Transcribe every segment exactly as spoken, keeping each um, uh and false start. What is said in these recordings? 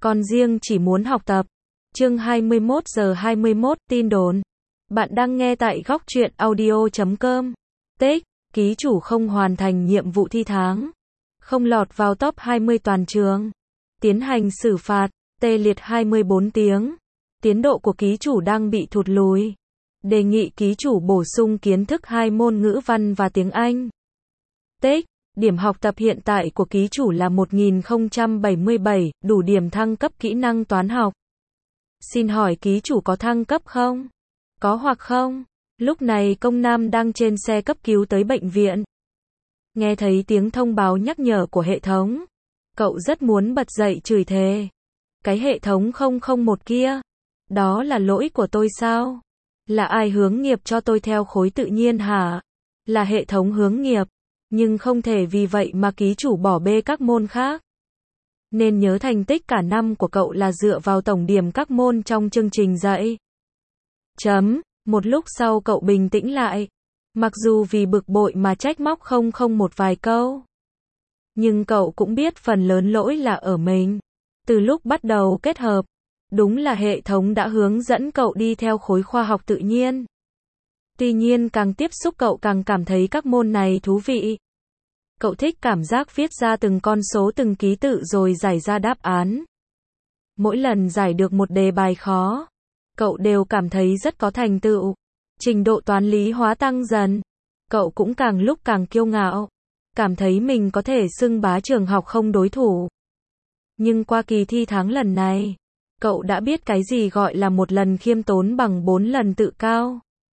Con riêng chỉ muốn học tập. Chương hai mươi mốt giờ hai mươi mốt, tin đồn. Bạn đang nghe tại góc truyện audio chấm com. Tích, ký chủ không hoàn thành nhiệm vụ thi tháng. Không lọt vào top hai mươi toàn trường. Tiến hành xử phạt, tê liệt hai mươi bốn tiếng. Tiến độ của ký chủ đang bị thụt lùi. Đề nghị ký chủ bổ sung kiến thức hai môn ngữ văn và tiếng Anh. Tích, điểm học tập hiện tại của ký chủ là một nghìn không trăm bảy mươi bảy, đủ điểm thăng cấp kỹ năng toán học. Xin hỏi ký chủ có thăng cấp không? Có hoặc không? Lúc này công nam đang trên xe cấp cứu tới bệnh viện. Nghe thấy tiếng thông báo nhắc nhở của hệ thống. Cậu rất muốn bật dậy chửi thề. Cái hệ thống không không một kia. Đó là lỗi của tôi sao? Là ai hướng nghiệp cho tôi theo khối tự nhiên hả? Là hệ thống hướng nghiệp. Nhưng không thể vì vậy mà ký chủ bỏ bê các môn khác. Nên nhớ thành tích cả năm của cậu là dựa vào tổng điểm các môn trong chương trình dạy. Chấm. Một lúc sau cậu bình tĩnh lại. Mặc dù vì bực bội mà trách móc không không một vài câu. Nhưng cậu cũng biết phần lớn lỗi là ở mình. Từ lúc bắt đầu kết hợp, đúng là hệ thống đã hướng dẫn cậu đi theo khối khoa học tự nhiên. Tuy nhiên càng tiếp xúc cậu càng cảm thấy các môn này thú vị. Cậu thích cảm giác viết ra từng con số từng ký tự rồi giải ra đáp án. Mỗi lần giải được một đề bài khó, cậu đều cảm thấy rất có thành tựu. Trình độ toán lý hóa tăng dần. Cậu cũng càng lúc càng kiêu ngạo. Cảm thấy mình có thể xưng bá trường học không đối thủ. Nhưng qua kỳ thi tháng lần này, cậu đã biết cái gì gọi là một lần khiêm tốn bằng bốn lần tự cao.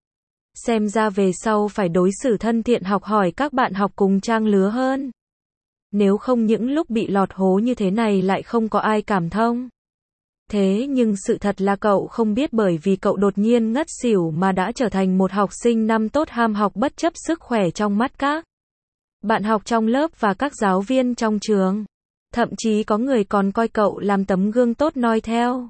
Xem ra về sau phải đối xử thân thiện học hỏi các bạn học cùng trang lứa hơn. Nếu không những lúc bị lọt hố như thế này lại không có ai cảm thông. Thế nhưng sự thật là cậu không biết bởi vì cậu đột nhiên ngất xỉu mà đã trở thành một học sinh năm tốt ham học bất chấp sức khỏe trong mắt các bạn học trong lớp và các giáo viên trong trường. Thậm chí có người còn coi cậu làm tấm gương tốt noi theo.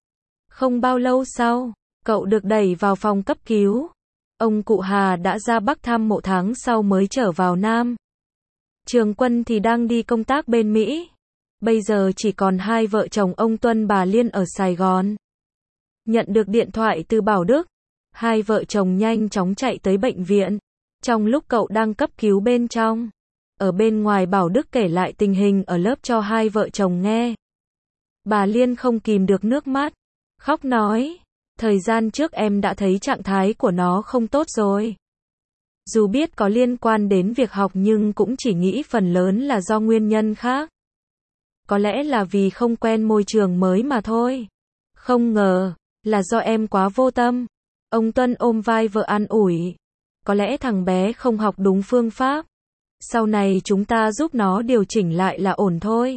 Không bao lâu sau, cậu được đẩy vào phòng cấp cứu. Ông cụ Hà đã ra Bắc thăm mộ tháng sau mới trở vào Nam. Trường Quân thì đang đi công tác bên Mỹ. Bây giờ chỉ còn hai vợ chồng ông Tuân bà Liên ở Sài Gòn. Nhận được điện thoại từ Bảo Đức, hai vợ chồng nhanh chóng chạy tới bệnh viện. Trong lúc cậu đang cấp cứu bên trong, ở bên ngoài Bảo Đức kể lại tình hình ở lớp cho hai vợ chồng nghe. Bà Liên không kìm được nước mắt, khóc nói, thời gian trước em đã thấy trạng thái của nó không tốt rồi. Dù biết có liên quan đến việc học nhưng cũng chỉ nghĩ phần lớn là do nguyên nhân khác. Có lẽ là vì không quen môi trường mới mà thôi. Không ngờ, là do em quá vô tâm. Ông Tuân ôm vai vợ an ủi. Có lẽ thằng bé không học đúng phương pháp. Sau này chúng ta giúp nó điều chỉnh lại là ổn thôi.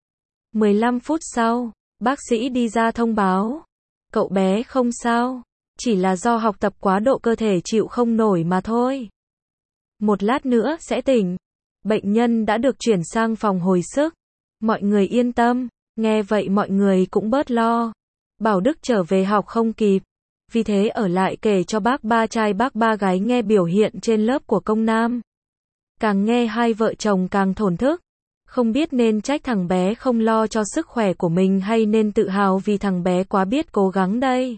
mười lăm phút sau, bác sĩ đi ra thông báo. Cậu bé không sao. Chỉ là do học tập quá độ cơ thể chịu không nổi mà thôi. Một lát nữa sẽ tỉnh. Bệnh nhân đã được chuyển sang phòng hồi sức. Mọi người yên tâm. Nghe vậy mọi người cũng bớt lo. Bảo Đức trở về học không kịp. Vì thế ở lại kể cho bác ba trai bác ba gái nghe biểu hiện trên lớp của công nam. Càng nghe hai vợ chồng càng thổn thức. Không biết nên trách thằng bé không lo cho sức khỏe của mình hay nên tự hào vì thằng bé quá biết cố gắng đây.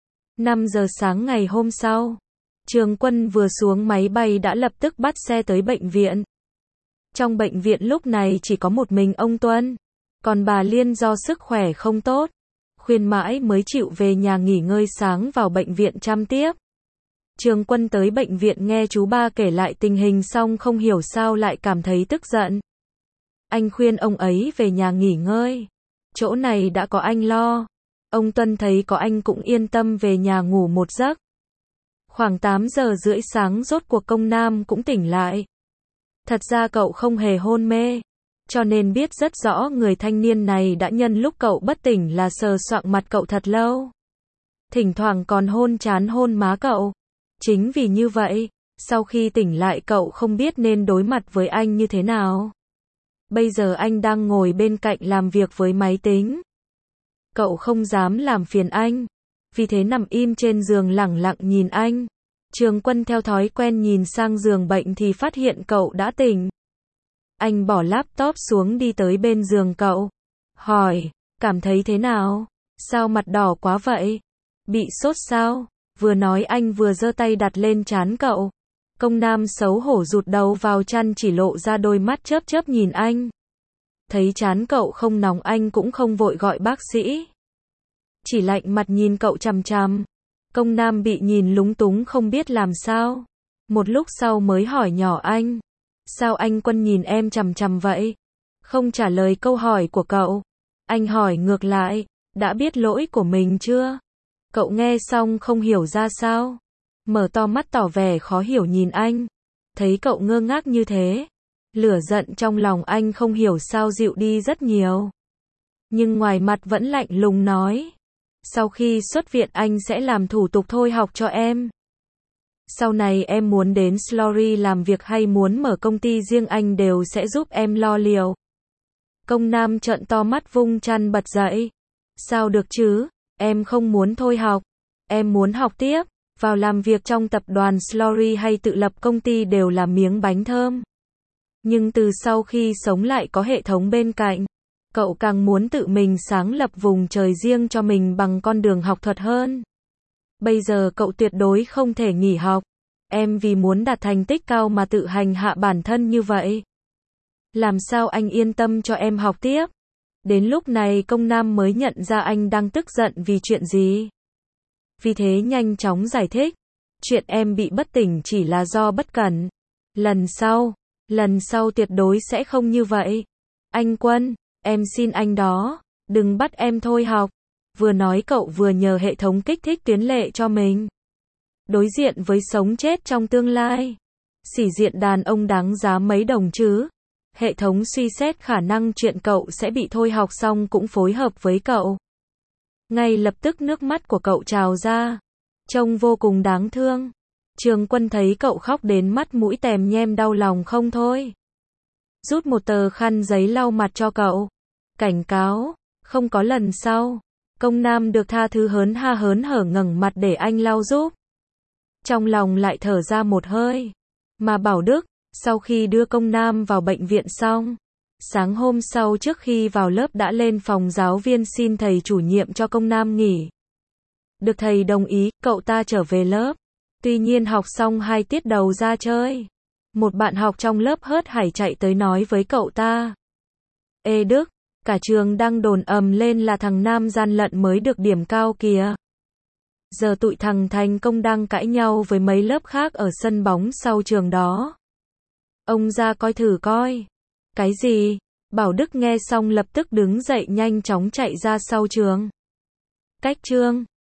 năm giờ sáng ngày hôm sau, Trường Quân vừa xuống máy bay đã lập tức bắt xe tới bệnh viện. Trong bệnh viện lúc này chỉ có một mình ông Tuân. Còn bà Liên do sức khỏe không tốt. Khuyên mãi mới chịu về nhà nghỉ ngơi sáng vào bệnh viện chăm tiếp. Trường Quân tới bệnh viện nghe chú ba kể lại tình hình xong không hiểu sao lại cảm thấy tức giận. Anh khuyên ông ấy về nhà nghỉ ngơi. Chỗ này đã có anh lo. Ông Tuân thấy có anh cũng yên tâm về nhà ngủ một giấc. Khoảng tám giờ rưỡi sáng rốt cuộc công nam cũng tỉnh lại. Thật ra cậu không hề hôn mê. Cho nên biết rất rõ người thanh niên này đã nhân lúc cậu bất tỉnh là sờ soạng mặt cậu thật lâu. Thỉnh thoảng còn hôn trán hôn má cậu. Chính vì như vậy, sau khi tỉnh lại cậu không biết nên đối mặt với anh như thế nào. Bây giờ anh đang ngồi bên cạnh làm việc với máy tính. Cậu không dám làm phiền anh. Vì thế nằm im trên giường lẳng lặng nhìn anh. Trường Quân theo thói quen nhìn sang giường bệnh thì phát hiện cậu đã tỉnh. Anh bỏ laptop xuống đi tới bên giường cậu. Hỏi, Cảm thấy thế nào? Sao mặt đỏ quá vậy? Bị sốt sao? Vừa nói anh vừa giơ tay đặt lên trán cậu. Công Nam xấu hổ rụt đầu vào chăn, chỉ lộ ra đôi mắt chớp chớp nhìn anh. Thấy trán cậu không nóng anh cũng không vội gọi bác sĩ. Chỉ lạnh mặt nhìn cậu chằm chằm. Công Nam bị nhìn lúng túng không biết làm sao. Một lúc sau mới hỏi nhỏ anh. Sao anh Quân nhìn em chằm chằm vậy? Không trả lời câu hỏi của cậu. Anh hỏi ngược lại, đã biết lỗi của mình chưa? Cậu nghe xong không hiểu ra sao. Mở to mắt tỏ vẻ khó hiểu nhìn anh. Thấy cậu ngơ ngác như thế. Lửa giận trong lòng anh không hiểu sao dịu đi rất nhiều. Nhưng ngoài mặt vẫn lạnh lùng nói. Sau khi xuất viện anh sẽ làm thủ tục thôi học cho em. Sau này em muốn đến Slory làm việc hay muốn mở công ty riêng anh đều sẽ giúp em lo liệu. Công Nam trợn to mắt vung chăn bật dậy. Sao được chứ, em không muốn thôi học. Em muốn học tiếp, vào làm việc trong tập đoàn Slory hay tự lập công ty đều là miếng bánh thơm. Nhưng từ sau khi sống lại có hệ thống bên cạnh, cậu càng muốn tự mình sáng lập vùng trời riêng cho mình bằng con đường học thuật hơn. Bây giờ cậu tuyệt đối không thể nghỉ học. Em vì muốn đạt thành tích cao mà tự hành hạ bản thân như vậy. Làm sao anh yên tâm cho em học tiếp? Đến lúc này Công Nam mới nhận ra anh đang tức giận vì chuyện gì. Vì thế nhanh chóng giải thích. Chuyện em bị bất tỉnh chỉ là do bất cẩn. Lần sau, lần sau tuyệt đối sẽ không như vậy. Anh Quân, em xin anh đó, đừng bắt em thôi học. Vừa nói cậu vừa nhờ hệ thống kích thích tuyến lệ cho mình. Đối diện với sống chết trong tương lai. Sĩ diện đàn ông đáng giá mấy đồng chứ. Hệ thống suy xét khả năng chuyện cậu sẽ bị thôi học xong cũng phối hợp với cậu. Ngay lập tức nước mắt của cậu trào ra. Trông vô cùng đáng thương. Trường Quân thấy cậu khóc đến mắt mũi tèm nhem đau lòng không thôi. Rút một tờ khăn giấy lau mặt cho cậu. Cảnh cáo, không có lần sau. Công Nam được tha thứ hớn ha hớn hở ngẩng mặt để anh lau giúp. Trong lòng lại thở ra một hơi. Mà Bảo Đức, sau khi đưa Công Nam vào bệnh viện xong, sáng hôm sau trước khi vào lớp đã lên phòng giáo viên xin thầy chủ nhiệm cho Công Nam nghỉ. Được thầy đồng ý, cậu ta trở về lớp. Tuy nhiên học xong hai tiết đầu ra chơi. Một bạn học trong lớp hớt hải chạy tới nói với cậu ta. Ê Đức, cả trường đang đồn ầm lên là thằng Nam gian lận mới được điểm cao kìa. Giờ tụi thằng thành công đang cãi nhau với mấy lớp khác ở sân bóng sau trường đó. Ông ra coi thử coi. Cái gì? Bảo Đức nghe xong lập tức đứng dậy nhanh chóng chạy ra sau trường. Cách trường.